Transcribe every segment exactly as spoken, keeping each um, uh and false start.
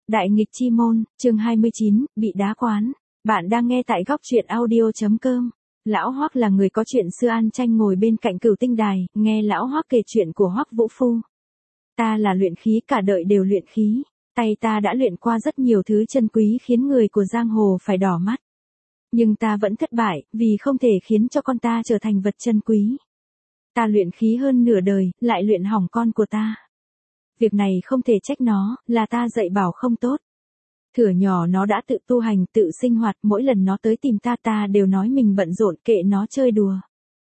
Đại nghịch chi môn, chương hai mươi chín, bị đá quán. Bạn đang nghe tại góc truyện audio.com. Lão Hoắc là người có chuyện xưa. An Tranh ngồi bên cạnh Cửu Tinh Đài, nghe Lão Hoắc kể chuyện của Hoắc Vũ Phu. Ta là luyện khí, cả đời đều luyện khí. Tay ta đã luyện qua rất nhiều thứ chân quý khiến người của giang hồ phải đỏ mắt. Nhưng ta vẫn thất bại, vì không thể khiến cho con ta trở thành vật chân quý. Ta luyện khí hơn nửa đời, lại luyện hỏng con của ta. Việc này không thể trách nó, là ta dạy bảo không tốt. Thửa nhỏ nó đã tự tu hành, tự sinh hoạt, mỗi lần nó tới tìm ta ta đều nói mình bận rộn, kệ nó chơi đùa.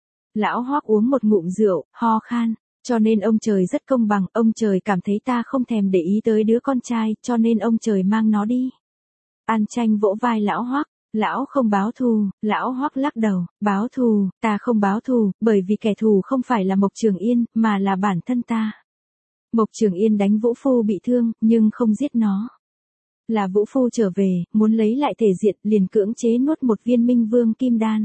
Lão Hoắc uống một ngụm rượu, ho khan, cho nên ông trời rất công bằng, ông trời cảm thấy ta không thèm để ý tới đứa con trai, cho nên ông trời mang nó đi. An Tranh vỗ vai Lão Hoắc, lão không báo thù. Lão Hoắc lắc đầu, báo thù, ta không báo thù, bởi vì kẻ thù không phải là Mộc Trường Yên, mà là bản thân ta. Mộc Trường Yên đánh Vũ Phu bị thương, nhưng không giết nó. Là Vũ Phu trở về, muốn lấy lại thể diện, liền cưỡng chế nuốt một viên Minh Vương Kim Đan.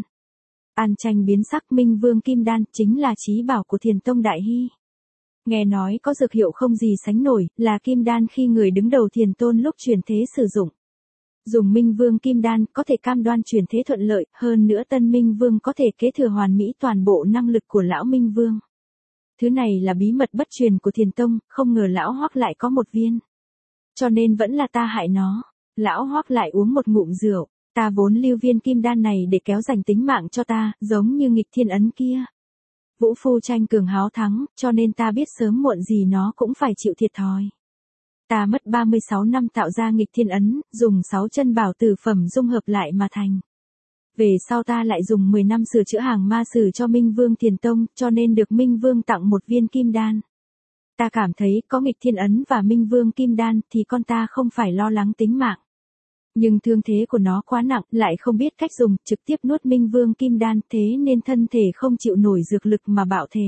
An Tranh biến sắc. Minh Vương Kim Đan chính là chí bảo của Thiền Tông Đại Hy. Nghe nói có dược hiệu không gì sánh nổi, là Kim Đan khi người đứng đầu Thiền Tôn lúc truyền thế sử dụng. Dùng Minh Vương Kim Đan có thể cam đoan truyền thế thuận lợi, hơn nữa Tân Minh Vương có thể kế thừa hoàn mỹ toàn bộ năng lực của lão Minh Vương. Thứ này là bí mật bất truyền của Thiền Tông, không ngờ Lão Hoắc lại có một viên. Cho nên vẫn là ta hại nó. Lão Hoắc lại uống một ngụm rượu, ta vốn lưu viên kim đan này để kéo giành tính mạng cho ta, giống như nghịch thiên ấn kia. Vũ Phu tranh cường háo thắng, cho nên ta biết sớm muộn gì nó cũng phải chịu thiệt thòi. Ta mất ba mươi sáu năm tạo ra nghịch thiên ấn, dùng sáu chân bảo tử phẩm dung hợp lại mà thành. Về sau ta lại dùng mười năm sửa chữa hàng ma sử cho Minh Vương Thiền Tông, cho nên được Minh Vương tặng một viên kim đan. Ta cảm thấy có nghịch thiên ấn và Minh Vương kim đan thì con ta không phải lo lắng tính mạng. Nhưng thương thế của nó quá nặng, lại không biết cách dùng, trực tiếp nuốt Minh Vương kim đan, thế nên thân thể không chịu nổi dược lực mà bạo thể.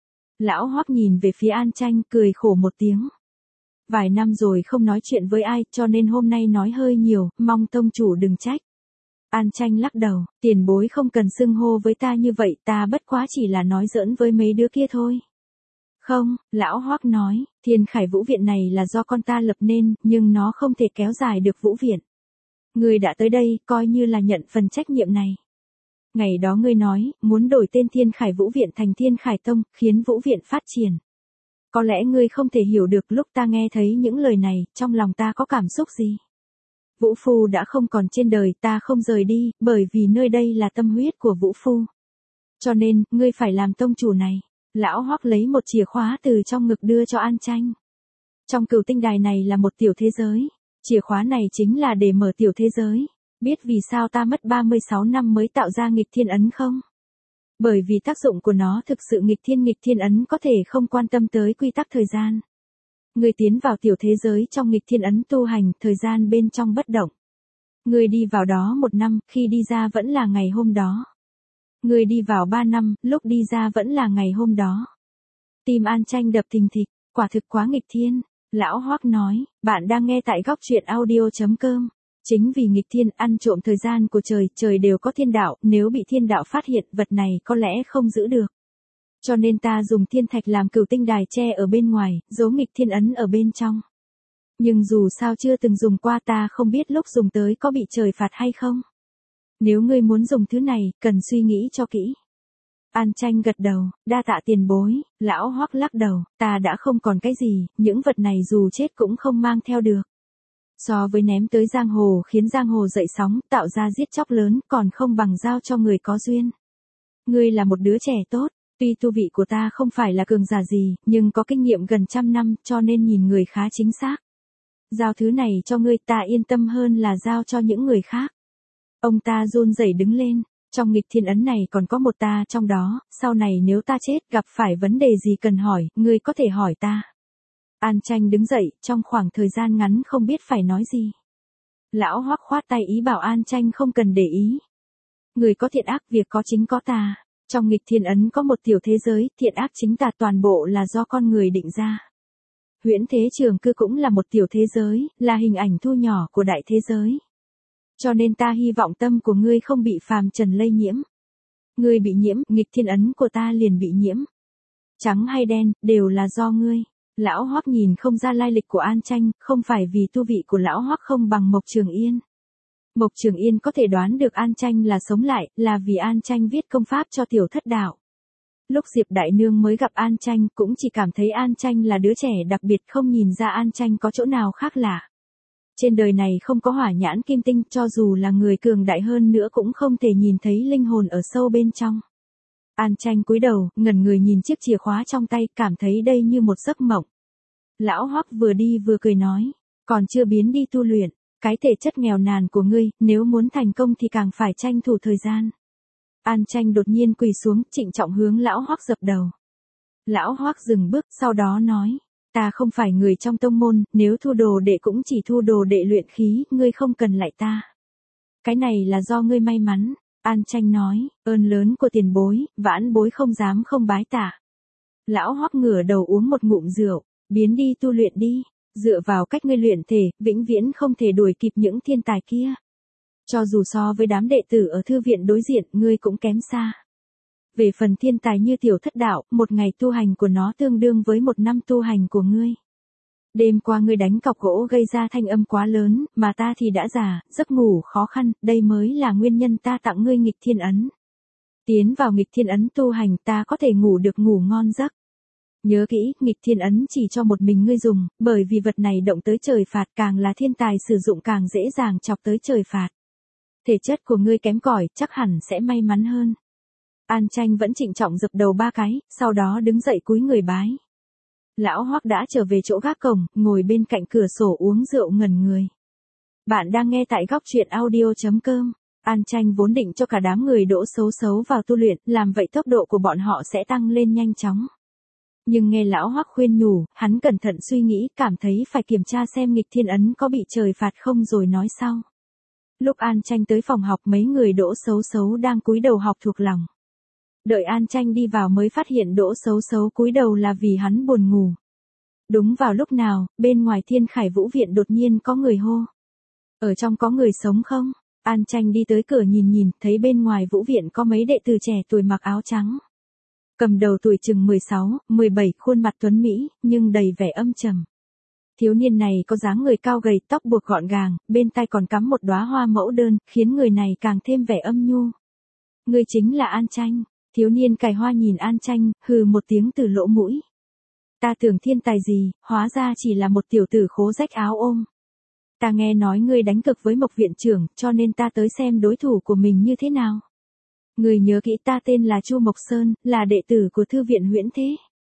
Lão Hoắc nhìn về phía An Tranh, cười khổ một tiếng. Vài năm rồi không nói chuyện với ai, cho nên hôm nay nói hơi nhiều, mong tông chủ đừng trách. An Tranh lắc đầu, tiền bối không cần xưng hô với ta như vậy, ta bất quá chỉ là nói giỡn với mấy đứa kia thôi. Không, Lão Hoắc nói, Thiên Khải Vũ Viện này là do con ta lập nên, nhưng nó không thể kéo dài được Vũ Viện. Ngươi đã tới đây, coi như là nhận phần trách nhiệm này. Ngày đó ngươi nói, muốn đổi tên Thiên Khải Vũ Viện thành Thiên Khải Tông, khiến Vũ Viện phát triển. Có lẽ ngươi không thể hiểu được lúc ta nghe thấy những lời này, trong lòng ta có cảm xúc gì. Vũ Phu đã không còn trên đời, ta không rời đi, bởi vì nơi đây là tâm huyết của Vũ Phu. Cho nên, ngươi phải làm tông chủ này. Lão Hoắc lấy một chìa khóa từ trong ngực đưa cho An Tranh. Trong Cửu Tinh Đài này là một tiểu thế giới. Chìa khóa này chính là để mở tiểu thế giới. Biết vì sao ta mất ba mươi sáu năm mới tạo ra nghịch thiên ấn không? Bởi vì tác dụng của nó thực sự nghịch thiên. Nghịch thiên ấn có thể không quan tâm tới quy tắc thời gian. Ngươi tiến vào tiểu thế giới trong nghịch thiên ấn tu hành, thời gian bên trong bất động. Ngươi đi vào đó một năm, khi đi ra vẫn là ngày hôm đó. Ngươi đi vào ba năm, lúc đi ra vẫn là ngày hôm đó. Tim An Tranh đập thình thịch, quả thực quá nghịch thiên. Lão Hoắc nói, bạn đang nghe tại góc truyện audio.com. Chính vì nghịch thiên, ăn trộm thời gian của trời, trời đều có thiên đạo, nếu bị thiên đạo phát hiện, vật này có lẽ không giữ được. Cho nên ta dùng thiên thạch làm Cửu Tinh Đài che ở bên ngoài, giấu nghịch thiên ấn ở bên trong. Nhưng dù sao chưa từng dùng qua, ta không biết lúc dùng tới có bị trời phạt hay không. Nếu ngươi muốn dùng thứ này, cần suy nghĩ cho kỹ. An Tranh gật đầu, đa tạ tiền bối. Lão Hoắc lắc đầu, ta đã không còn cái gì, những vật này dù chết cũng không mang theo được. So với ném tới giang hồ khiến giang hồ dậy sóng, tạo ra giết chóc lớn, còn không bằng giao cho người có duyên. Ngươi là một đứa trẻ tốt. Tuy tu vị của ta không phải là cường giả gì, nhưng có kinh nghiệm gần trăm năm, cho nên nhìn người khá chính xác. Giao thứ này cho ngươi, ta yên tâm hơn là giao cho những người khác. Ông ta run rẩy đứng lên, trong nghịch thiên ấn này còn có một ta trong đó, sau này nếu ta chết, gặp phải vấn đề gì cần hỏi, ngươi có thể hỏi ta. An Tranh đứng dậy, trong khoảng thời gian ngắn không biết phải nói gì. Lão Hoắc khoát tay ý bảo An Tranh không cần để ý. Người có thiện ác, việc có chính có tà. Trong nghịch thiên ấn có một tiểu thế giới, thiện ác chính tà toàn bộ là do con người định ra. Huyễn Thế Trường Cư cũng là một tiểu thế giới, là hình ảnh thu nhỏ của đại thế giới. Cho nên ta hy vọng tâm của ngươi không bị phàm trần lây nhiễm. Ngươi bị nhiễm, nghịch thiên ấn của ta liền bị nhiễm. Trắng hay đen, đều là do ngươi. Lão Hoắc nhìn không ra lai lịch của An Tranh, không phải vì tu vị của lão Hoắc không bằng Mộc Trường Yên. Mộc Trường Yên có thể đoán được An Tranh là sống lại, là vì An Tranh viết công pháp cho tiểu thất đạo. Lúc Diệp Đại Nương mới gặp An Tranh cũng chỉ cảm thấy An Tranh là đứa trẻ đặc biệt, không nhìn ra An Tranh có chỗ nào khác lạ. Trên đời này không có hỏa nhãn kim tinh, cho dù là người cường đại hơn nữa cũng không thể nhìn thấy linh hồn ở sâu bên trong. An Tranh cúi đầu, ngẩn người nhìn chiếc chìa khóa trong tay, cảm thấy đây như một giấc mộng. Lão Hoắc vừa đi vừa cười nói, còn chưa biến đi tu luyện, cái thể chất nghèo nàn của ngươi, nếu muốn thành công thì càng phải tranh thủ thời gian. An Tranh đột nhiên quỳ xuống, trịnh trọng hướng lão Hoắc dập đầu. Lão Hoắc dừng bước, sau đó nói, ta không phải người trong tông môn, nếu thu đồ đệ cũng chỉ thu đồ đệ luyện khí, ngươi không cần lại ta. Cái này là do ngươi may mắn. An Tranh nói, ơn lớn của tiền bối, vãn bối không dám không bái tạ. Lão Hoắc ngửa đầu uống một ngụm rượu, biến đi tu luyện đi, dựa vào cách ngươi luyện thể, vĩnh viễn không thể đuổi kịp những thiên tài kia. Cho dù so với đám đệ tử ở thư viện đối diện, ngươi cũng kém xa. Về phần thiên tài như tiểu thất đạo, một ngày tu hành của nó tương đương với một năm tu hành của ngươi. Đêm qua ngươi đánh cọc gỗ gây ra thanh âm quá lớn, mà ta thì đã già, giấc ngủ khó khăn, đây mới là nguyên nhân ta tặng ngươi nghịch thiên ấn. Tiến vào nghịch thiên ấn tu hành ta có thể ngủ được ngủ ngon giấc. Nhớ kỹ, nghịch thiên ấn chỉ cho một mình ngươi dùng, bởi vì vật này động tới trời phạt, càng là thiên tài sử dụng càng dễ dàng chọc tới trời phạt. Thể chất của ngươi kém cỏi, chắc hẳn sẽ may mắn hơn. An Tranh vẫn trịnh trọng dập đầu ba cái, sau đó đứng dậy cúi người bái. Lão Hoắc đã trở về chỗ gác cổng, ngồi bên cạnh cửa sổ uống rượu ngẩn người. Bạn đang nghe tại góc truyện audio chấm com. An Tranh vốn định cho cả đám người đỗ xấu xấu vào tu luyện, làm vậy tốc độ của bọn họ sẽ tăng lên nhanh chóng. Nhưng nghe lão Hoắc khuyên nhủ, hắn cẩn thận suy nghĩ, cảm thấy phải kiểm tra xem nghịch thiên ấn có bị trời phạt không rồi nói sau. Lúc An Tranh tới phòng học, mấy người đỗ xấu xấu đang cúi đầu học thuộc lòng. Đợi An Tranh đi vào mới phát hiện đỗ xấu xấu cúi đầu là vì hắn buồn ngủ. Đúng vào lúc nào, bên ngoài Thiên Khải Vũ Viện đột nhiên có người hô. Ở trong có người sống không? An Tranh đi tới cửa nhìn nhìn, thấy bên ngoài Vũ Viện có mấy đệ tử trẻ tuổi mặc áo trắng. Cầm đầu tuổi chừng mười sáu, mười bảy, khuôn mặt tuấn mỹ, nhưng đầy vẻ âm trầm. Thiếu niên này có dáng người cao gầy, tóc buộc gọn gàng, bên tai còn cắm một đóa hoa mẫu đơn, khiến người này càng thêm vẻ âm nhu. Người chính là An Tranh. Thiếu niên cài hoa nhìn An Tranh, hừ một tiếng từ lỗ mũi. Ta tưởng thiên tài gì, hóa ra chỉ là một tiểu tử khố rách áo ôm. Ta nghe nói ngươi đánh cực với Mộc viện trưởng, cho nên ta tới xem đối thủ của mình như thế nào. Ngươi nhớ kỹ, ta tên là Chu Mộc Sơn, là đệ tử của thư viện Huyễn Thế.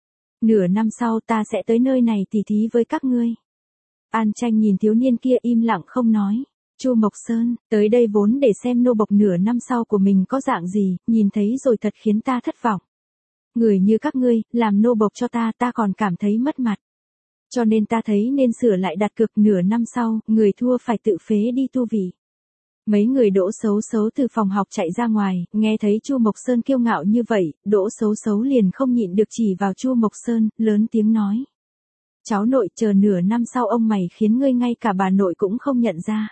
Nửa năm sau ta sẽ tới nơi này tỉ thí với các ngươi. An Tranh nhìn thiếu niên kia im lặng không nói. Chu Mộc Sơn, tới đây vốn để xem nô bộc nửa năm sau của mình có dạng gì, nhìn thấy rồi thật khiến ta thất vọng. Người như các ngươi, làm nô bộc cho ta, ta còn cảm thấy mất mặt. Cho nên ta thấy nên sửa lại đặt cược, nửa năm sau, người thua phải tự phế đi tu vị. Mấy người đỗ xấu xấu từ phòng học chạy ra ngoài, nghe thấy Chu Mộc Sơn kiêu ngạo như vậy, đỗ xấu xấu liền không nhịn được chỉ vào Chu Mộc Sơn, lớn tiếng nói. Cháu nội, chờ nửa năm sau ông mày khiến ngươi ngay cả bà nội cũng không nhận ra.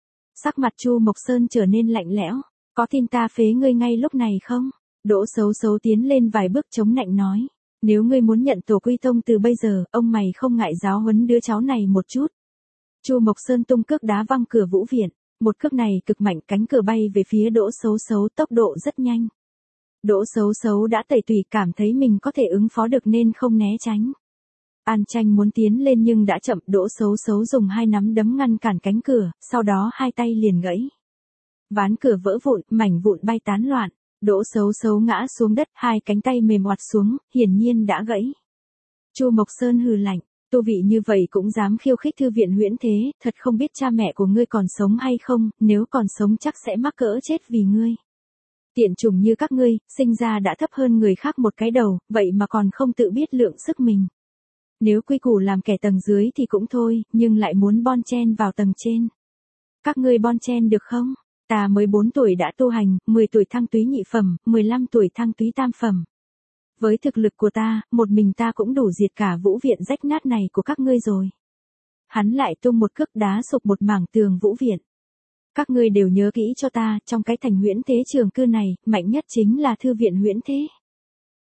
Sắc mặt Chu Mộc Sơn trở nên lạnh lẽo, có tin ta phế ngươi ngay lúc này không? Đỗ xấu xấu tiến lên vài bước chống nạnh nói, nếu ngươi muốn nhận tổ quy tông từ bây giờ, ông mày không ngại giáo huấn đứa cháu này một chút. Chu Mộc Sơn tung cước đá văng cửa Vũ Viện, một cước này cực mạnh, cánh cửa bay về phía Đỗ xấu xấu, tốc độ rất nhanh. Đỗ xấu xấu đã tẩy tùy, cảm thấy mình có thể ứng phó được nên không né tránh. An Tranh muốn tiến lên nhưng đã chậm, Đỗ xấu xấu dùng hai nắm đấm ngăn cản cánh cửa, sau đó hai tay liền gãy. Ván cửa vỡ vụn, mảnh vụn bay tán loạn, Đỗ xấu xấu ngã xuống đất, hai cánh tay mềm oặt xuống, hiển nhiên đã gãy. Chu Mộc Sơn hừ lạnh, tu vị như vậy cũng dám khiêu khích thư viện Huyễn Thế, thật không biết cha mẹ của ngươi còn sống hay không, nếu còn sống chắc sẽ mắc cỡ chết vì ngươi. Tiện chủng như các ngươi, sinh ra đã thấp hơn người khác một cái đầu, vậy mà còn không tự biết lượng sức mình. Nếu quy củ làm kẻ tầng dưới thì cũng thôi, nhưng lại muốn bon chen vào tầng trên. Các ngươi bon chen được không? Ta mới bốn tuổi đã tu hành, mười tuổi thăng túy nhị phẩm, mười lăm tuổi thăng túy tam phẩm. Với thực lực của ta, một mình ta cũng đủ diệt cả Vũ Viện rách nát này của các ngươi rồi. Hắn lại tung một cước đá sụp một mảng tường Vũ Viện. Các ngươi đều nhớ kỹ cho ta, trong cái thành Huyễn Thế trường cư này, mạnh nhất chính là thư viện Huyễn Thế.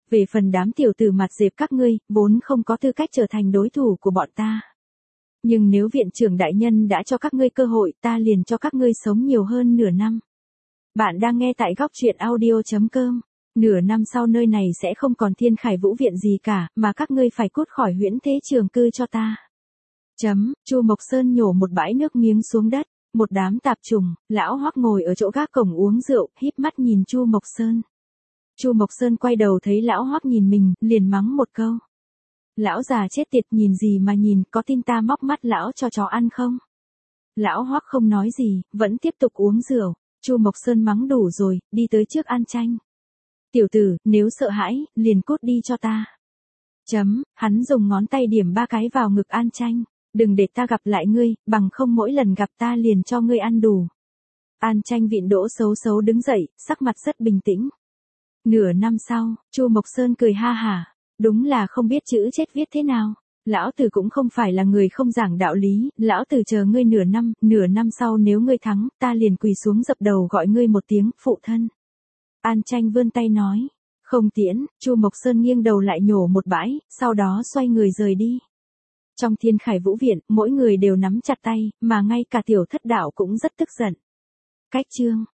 Về phần đám tiểu tử mặt dẹp các ngươi, vốn không có tư cách trở thành đối thủ của bọn ta. Nhưng nếu viện trưởng đại nhân đã cho các ngươi cơ hội, ta liền cho các ngươi sống nhiều hơn nửa năm. Bạn đang nghe tại góc truyện audio chấm com. Nửa năm sau nơi này sẽ không còn Thiên Khải Vũ viện gì cả, mà các ngươi phải cút khỏi Huyễn Thế Trường cư cho ta. Chấm, Chu Mộc Sơn nhổ một bãi nước miếng xuống đất. Một đám tạp trùng, lão Hoắc ngồi ở chỗ gác cổng uống rượu, híp mắt nhìn Chu Mộc Sơn. Chu Mộc Sơn quay đầu thấy lão Hoắc nhìn mình, liền mắng một câu. Lão già chết tiệt, nhìn gì mà nhìn, có tin ta móc mắt lão cho chó ăn không? Lão Hoắc không nói gì, vẫn tiếp tục uống rượu. Chu Mộc Sơn mắng đủ rồi, đi tới trước An Tranh. Tiểu tử, nếu sợ hãi, liền cút đi cho ta. Chấm, hắn dùng ngón tay điểm ba cái vào ngực An Tranh. Đừng để ta gặp lại ngươi, bằng không mỗi lần gặp ta liền cho ngươi ăn đủ. An Tranh vịn đỗ xấu xấu đứng dậy, sắc mặt rất bình tĩnh. Nửa năm sau, Chu Mộc Sơn cười ha hả. Đúng là không biết chữ chết viết thế nào. Lão tử cũng không phải là người không giảng đạo lý, lão tử chờ ngươi nửa năm, nửa năm sau nếu ngươi thắng, ta liền quỳ xuống dập đầu gọi ngươi một tiếng phụ thân. An Tranh vươn tay nói. Không tiễn, Chu Mộc Sơn nghiêng đầu lại nhổ một bãi, sau đó xoay người rời đi. Trong Thiên Khải Vũ viện, mỗi người đều nắm chặt tay, mà ngay cả tiểu thất đạo cũng rất tức giận. Cách chương